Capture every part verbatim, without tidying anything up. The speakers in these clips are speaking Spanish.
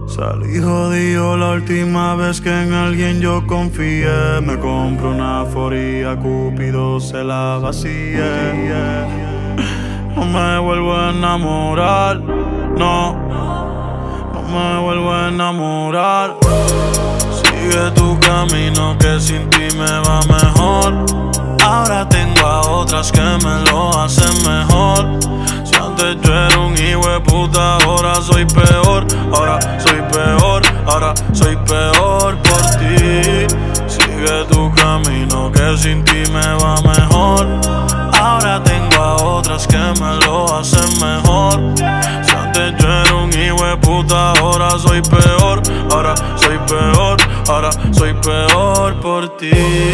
Salí jodido la última vez que en alguien yo confié. Me compro una foría, Cupido se la vacié. No me vuelvo a enamorar, no, no me vuelvo a enamorar. Sigue tu camino que sin ti me va mejor. Ahora tengo a otras que me lo hacen mejor. Si antes yo era un hijo de puta, ahora soy peor. Ahora soy peor, ahora soy peor por ti. Sigue tu camino que sin ti me va mejor. Ahora tengo a otras que me lo hacen mejor. Si antes yo era un hijo de puta, ahora soy peor. Ahora soy peor, ahora soy peor por ti.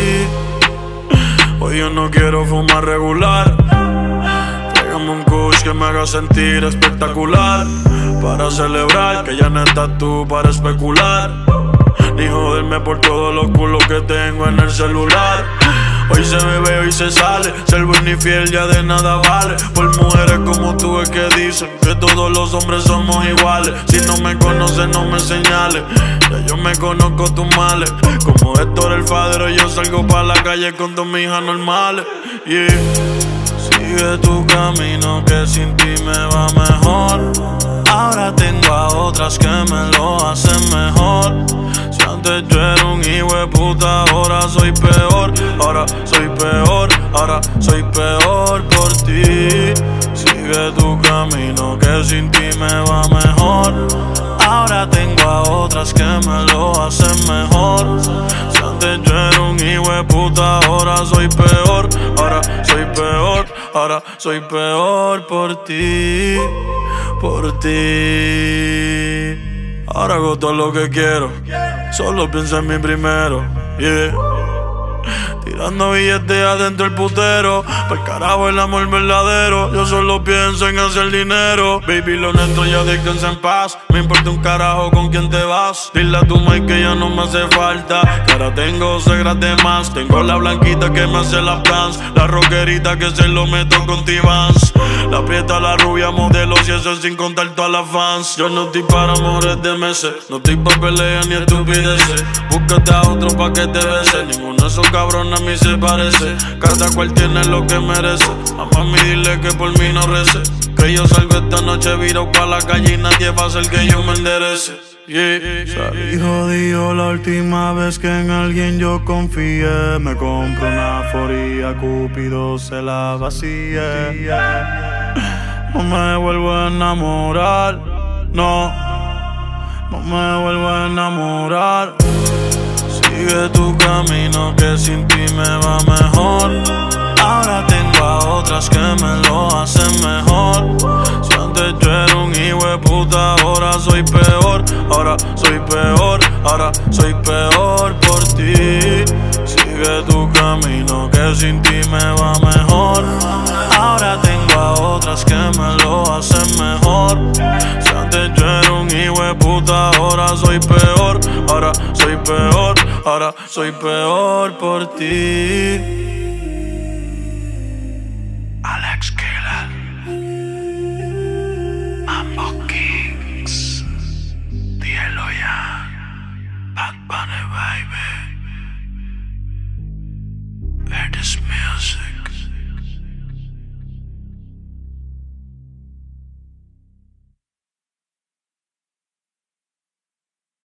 Hoy yo no quiero fumar regular. Tráigame un kush que me haga sentir espectacular, para celebrar que ya no estás tú para especular, ni joderme por todos los culos que tengo en el celular. Hoy se bebe, hoy se sale, ser bueno y fiel ya de nada vale. Por mujeres como tú es que dicen que todos los hombres somos iguales. Si no me conoces no me señales, ya yo me conozco tus males. Como Héctor el Fadero yo salgo pa' la calle con dos hijas normales. Yeah. Sigue tu camino que sin ti me va mejor. Ahora tengo a otras que me lo hacen mejor. Si antes yo era un hijo de puta, ahora soy peor. Ahora soy peor, ahora soy peor por ti. Sigue tu camino que sin ti me va mejor. Ahora tengo a otras que me lo hacen mejor. Si antes yo era un hijo de puta, ahora soy peor. Ahora soy peor, ahora soy peor por ti. Por ti. Ahora hago todo lo que quiero, solo pienso en mí primero. Yeah. Tirando billetes adentro el putero, pa'l carajo el amor verdadero. Yo solo pienso en hacer dinero. Baby, lo nuestro ya descansa en paz. Me importa un carajo con quién te vas. Dile a tu mai que ya no me hace falta, que ahora tengo segras de más. Tengo la blanquita que me hace las plans, la rockerita que se lo meto con T-Vans, la prieta, la rubia, modelos y eso sin contar todas las fans. Yo no estoy para amores de meses, no estoy pa' peleas ni estupideces. Búscate a otro pa' que te bese, ninguno de esos cabrones a mí se parece. Cada cual tiene lo que merece. A mami dile que por mí no rece, que yo salgo esta noche virado pa' la calle y nadie va a hacer que yo me enderece. Yeah, yeah, yeah. Salí jodido la última vez que en alguien yo confié. Me compro una foría, Cupido se la vacié. No me vuelvo a enamorar, no, no me vuelvo a enamorar. Sigue tu camino que sin ti me va mejor. Ahora tengo a otras que me lo hacen mejor. Si antes yo era un hijo de puta, ahora soy peor. Ahora soy peor, ahora soy peor por ti. Sigue tu camino que sin ti me va mejor. Ahora tengo a otras que me lo hacen mejor. Si antes yo era un hijo de puta, ahora soy peor. Ahora soy peor, ahora soy peor por ti. Alex Killer, Mambo Kings, Dielo ya, Bad Bunny baby.